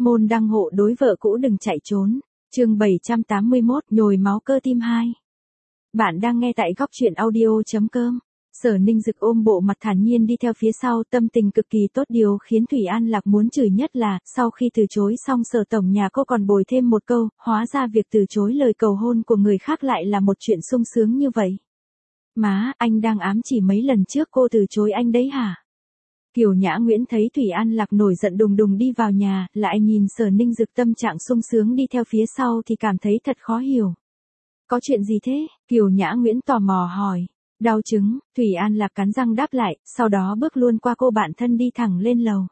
Môn đăng hộ đối vợ cũ đừng chạy trốn. Chương 781, nhồi máu cơ tim 2. Bạn đang nghe tại góc truyện audio.com. Sở Ninh Dực ôm bộ mặt thản nhiên đi theo phía sau, tâm tình cực kỳ tốt. Điều khiến Thủy An Lạc muốn chửi nhất là, sau khi từ chối xong Sở tổng nhà cô còn bồi thêm một câu, hóa ra việc từ chối lời cầu hôn của người khác lại là một chuyện sung sướng như vậy. Má, anh đang ám chỉ mấy lần trước cô từ chối anh đấy hả? Kiều Nhã Nguyễn thấy Thủy An Lạc nổi giận đùng đùng đi vào nhà, lại nhìn Sở Ninh Dực tâm trạng sung sướng đi theo phía sau thì cảm thấy thật khó hiểu. Có chuyện gì thế? Kiều Nhã Nguyễn tò mò hỏi. Đau chứng, Thủy An Lạc cắn răng đáp lại, sau đó bước luôn qua cô bạn thân đi thẳng lên lầu.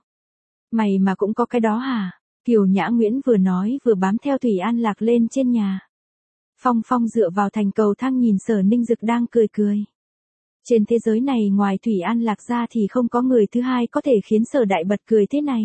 Mày mà cũng có cái đó hả? Kiều Nhã Nguyễn vừa nói vừa bám theo Thủy An Lạc lên trên nhà. Phong Phong dựa vào thành cầu thang nhìn Sở Ninh Dực đang cười cười. Trên thế giới này ngoài Thủy An Lạc ra thì không có người thứ hai có thể khiến Sở Đại bật cười thế này.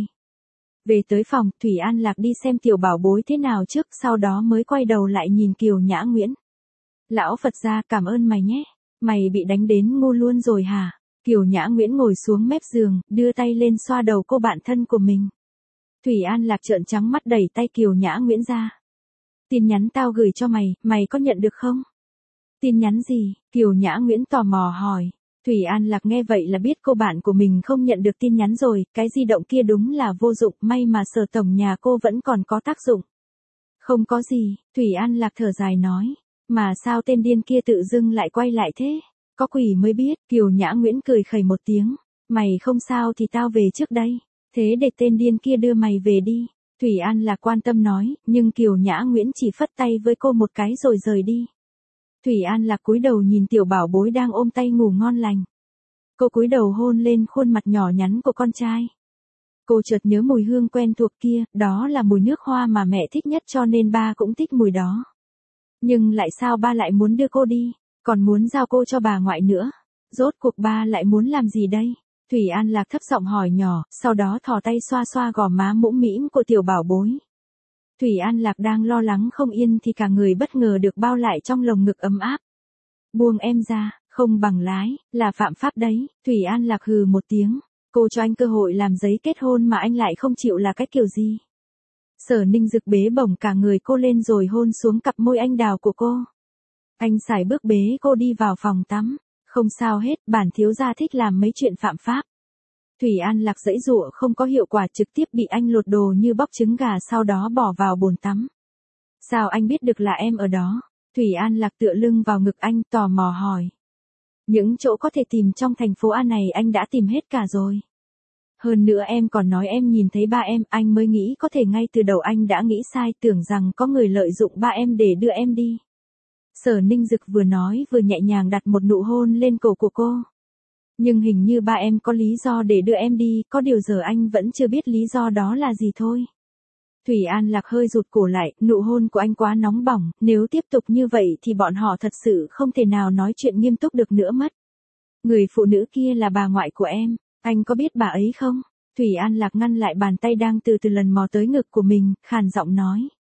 Về tới phòng, Thủy An Lạc đi xem tiểu bảo bối thế nào trước, sau đó mới quay đầu lại nhìn Kiều Nhã Nguyễn. Lão Phật gia, cảm ơn mày nhé. Mày bị đánh đến ngu luôn rồi hả? Kiều Nhã Nguyễn ngồi xuống mép giường, đưa tay lên xoa đầu cô bạn thân của mình. Thủy An Lạc trợn trắng mắt đẩy tay Kiều Nhã Nguyễn ra. Tin nhắn tao gửi cho mày, mày có nhận được không? Tin nhắn gì? Kiều Nhã Nguyễn tò mò hỏi. Thủy An Lạc nghe vậy là biết cô bạn của mình không nhận được tin nhắn rồi, cái di động kia đúng là vô dụng, may mà Sở tổng nhà cô vẫn còn có tác dụng. Không có gì, Thủy An Lạc thở dài nói. Mà sao tên điên kia tự dưng lại quay lại thế? Có quỷ mới biết. Kiều Nhã Nguyễn cười khẩy một tiếng. Mày không sao thì tao về trước đây. Thế để tên điên kia đưa mày về đi. Thủy An Lạc quan tâm nói, nhưng Kiều Nhã Nguyễn chỉ phất tay với cô một cái rồi rời đi. Thủy An Lạc cúi đầu nhìn tiểu bảo bối đang ôm tay ngủ ngon lành. Cô cúi đầu hôn lên khuôn mặt nhỏ nhắn của con trai. Cô chợt nhớ mùi hương quen thuộc kia, đó là mùi nước hoa mà mẹ thích nhất cho nên ba cũng thích mùi đó. Nhưng lại sao ba lại muốn đưa cô đi, còn muốn giao cô cho bà ngoại nữa? Rốt cuộc ba lại muốn làm gì đây? Thủy An Lạc thấp giọng hỏi nhỏ, sau đó thò tay xoa xoa gò má mũm mĩm của tiểu bảo bối. Thủy An Lạc đang lo lắng không yên thì cả người bất ngờ được bao lại trong lồng ngực ấm áp. Buông em ra, không bằng lái, là phạm pháp đấy. Thủy An Lạc hừ một tiếng. Cô cho anh cơ hội làm giấy kết hôn mà anh lại không chịu là cái kiểu gì? Sở Ninh Dực bế bổng cả người cô lên rồi hôn xuống cặp môi anh đào của cô. Anh sải bước bế cô đi vào phòng tắm. Không sao hết, bản thiếu gia thích làm mấy chuyện phạm pháp. Thủy An Lạc giãy giụa không có hiệu quả, trực tiếp bị anh lột đồ như bóc trứng gà, sau đó bỏ vào bồn tắm. Sao anh biết được là em ở đó? Thủy An Lạc tựa lưng vào ngực anh tò mò hỏi. Những chỗ có thể tìm trong thành phố A này anh đã tìm hết cả rồi. Hơn nữa em còn nói em nhìn thấy ba em, anh mới nghĩ có thể ngay từ đầu anh đã nghĩ sai, tưởng rằng có người lợi dụng ba em để đưa em đi. Sở Ninh Dực vừa nói vừa nhẹ nhàng đặt một nụ hôn lên cổ của cô. Nhưng hình như ba em có lý do để đưa em đi, có điều giờ anh vẫn chưa biết lý do đó là gì thôi. Thủy An Lạc hơi rụt cổ lại, nụ hôn của anh quá nóng bỏng, nếu tiếp tục như vậy thì bọn họ thật sự không thể nào nói chuyện nghiêm túc được nữa mất. Người phụ nữ kia là bà ngoại của em, anh có biết bà ấy không? Thủy An Lạc ngăn lại bàn tay đang từ từ lần mò tới ngực của mình, khàn giọng nói.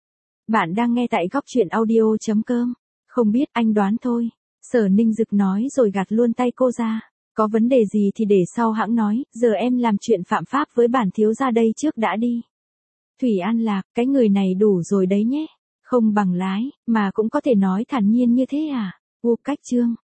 Bạn đang nghe tại góc truyện audio.com. Không biết, anh đoán thôi. Sở Ninh Dực nói rồi gạt luôn tay cô ra. Có vấn đề gì thì để sau hãng nói, giờ em làm chuyện phạm pháp với bản thiếu gia đây trước đã đi. Thủy An Lạc, cái người này đủ rồi đấy nhé. Không bằng lái, mà cũng có thể nói thản nhiên như thế à? Cách chương.